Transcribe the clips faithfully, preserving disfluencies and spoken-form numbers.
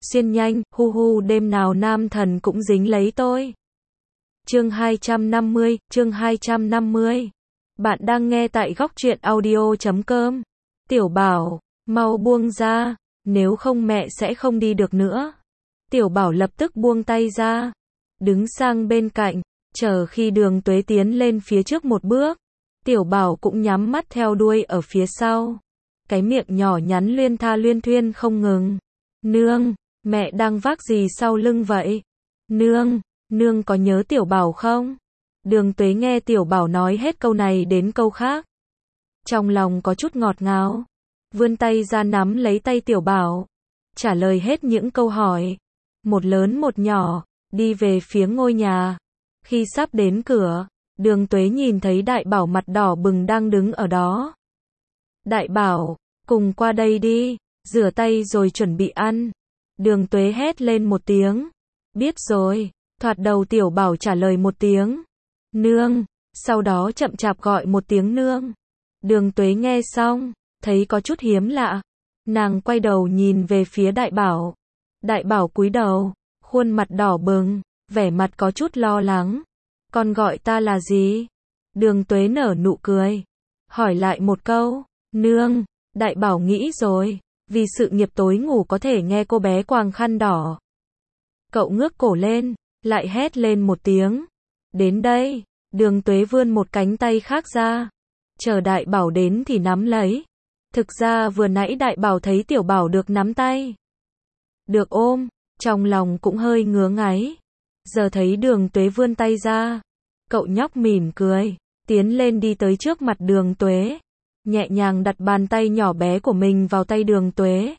xuyên nhanh, hu hu đêm nào nam thần cũng dính lấy tôi. Chương hai trăm năm mươi, chương hai trăm năm mươi. Bạn đang nghe tại góc truyện audio chấm com. Tiểu Bảo, mau buông ra, nếu không mẹ sẽ không đi được nữa. Tiểu Bảo lập tức buông tay ra, đứng sang bên cạnh, chờ khi Đường Tuế tiến lên phía trước một bước. Tiểu Bảo cũng nhắm mắt theo đuôi ở phía sau. Cái miệng nhỏ nhắn luyên tha luyên thuyên không ngừng. Nương, mẹ đang vác gì sau lưng vậy? Nương, nương có nhớ Tiểu Bảo không? Đường Tuế nghe Tiểu Bảo nói hết câu này đến câu khác. Trong lòng có chút ngọt ngào. Vươn tay ra nắm lấy tay Tiểu Bảo. Trả lời hết những câu hỏi. Một lớn một nhỏ, đi về phía ngôi nhà. Khi sắp đến cửa, Đường Tuế nhìn thấy Đại Bảo mặt đỏ bừng đang đứng ở đó. Đại Bảo, cùng qua đây đi, rửa tay rồi chuẩn bị ăn. Đường Tuế hét lên một tiếng. Biết rồi, thoạt đầu Tiểu Bảo trả lời một tiếng. Nương, sau đó chậm chạp gọi một tiếng nương. Đường Tuế nghe xong, thấy có chút hiếm lạ. Nàng quay đầu nhìn về phía Đại Bảo. Đại Bảo cúi đầu, khuôn mặt đỏ bừng, vẻ mặt có chút lo lắng. Con gọi ta là gì? Đường Tuế nở nụ cười. Hỏi lại một câu, nương. Đại Bảo nghĩ rồi, vì sự nghiệp tối ngủ có thể nghe cô bé quàng khăn đỏ. Cậu ngước cổ lên, lại hét lên một tiếng. Đến đây, Đường Tuế vươn một cánh tay khác ra. Chờ Đại Bảo đến thì nắm lấy. Thực ra vừa nãy Đại Bảo thấy Tiểu Bảo được nắm tay, được ôm, trong lòng cũng hơi ngứa ngáy. Giờ thấy Đường Tuế vươn tay ra, cậu nhóc mỉm cười, tiến lên đi tới trước mặt Đường Tuế, nhẹ nhàng đặt bàn tay nhỏ bé của mình vào tay Đường Tuế.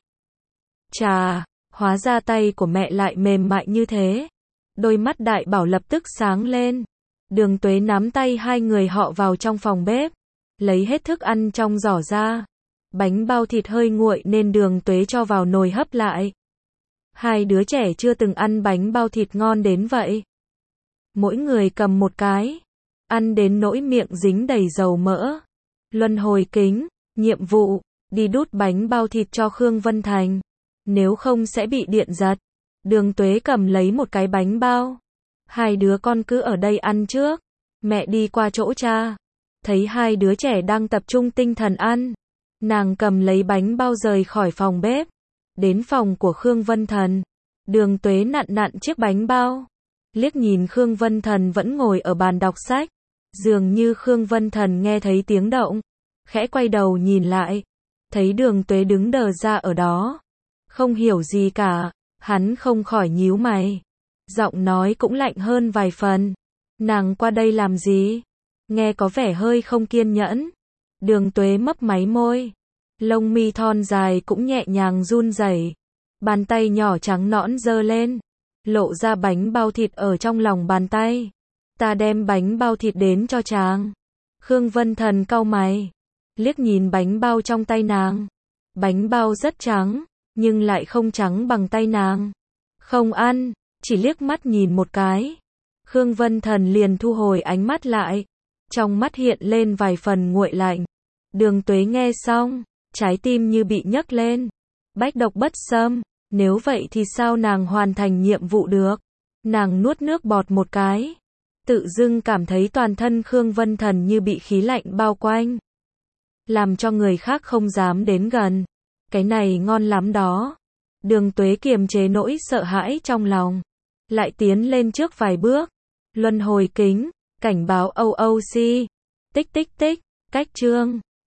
Chà, hóa ra tay của mẹ lại mềm mại như thế. Đôi mắt Đại Bảo lập tức sáng lên. Đường Tuế nắm tay hai người họ vào trong phòng bếp, lấy hết thức ăn trong giỏ ra. Bánh bao thịt hơi nguội nên Đường Tuế cho vào nồi hấp lại. Hai đứa trẻ chưa từng ăn bánh bao thịt ngon đến vậy. Mỗi người cầm một cái, ăn đến nỗi miệng dính đầy dầu mỡ. Luân hồi kính, nhiệm vụ, đi đút bánh bao thịt cho Khương Vân Thành. Nếu không sẽ bị điện giật. Đường Tuế cầm lấy một cái bánh bao. Hai đứa con cứ ở đây ăn trước. Mẹ đi qua chỗ cha. Thấy hai đứa trẻ đang tập trung tinh thần ăn. Nàng cầm lấy bánh bao rời khỏi phòng bếp. Đến phòng của Khương Vân Thần. Đường Tuế nặn nặn chiếc bánh bao. Liếc nhìn Khương Vân Thần vẫn ngồi ở bàn đọc sách. Dường như Khương Vân Thần nghe thấy tiếng động. Khẽ quay đầu nhìn lại. Thấy Đường Tuế đứng đờ ra ở đó. Không hiểu gì cả. Hắn không khỏi nhíu mày. Giọng nói cũng lạnh hơn vài phần. Nàng qua đây làm gì? Nghe có vẻ hơi không kiên nhẫn. Đường Tuế mấp máy môi. Lông mi thon dài cũng nhẹ nhàng run rẩy. Bàn tay nhỏ trắng nõn giơ lên. Lộ ra bánh bao thịt ở trong lòng bàn tay. Ta đem bánh bao thịt đến cho chàng. Khương Vân Thần cau mày. Liếc nhìn bánh bao trong tay nàng. Bánh bao rất trắng, nhưng lại không trắng bằng tay nàng. Không ăn, chỉ liếc mắt nhìn một cái. Khương Vân Thần liền thu hồi ánh mắt lại. Trong mắt hiện lên vài phần nguội lạnh. Đường Tuế nghe xong, trái tim như bị nhấc lên. Bách độc bất xâm, nếu vậy thì sao nàng hoàn thành nhiệm vụ được? Nàng nuốt nước bọt một cái. Tự dưng cảm thấy toàn thân Khương Vân Thần như bị khí lạnh bao quanh. Làm cho người khác không dám đến gần. Cái này ngon lắm đó. Đường Tuế kiềm chế nỗi sợ hãi trong lòng. Lại tiến lên trước vài bước. Luân hồi kính, cảnh báo o o xê. Tích tích tích, cách chương.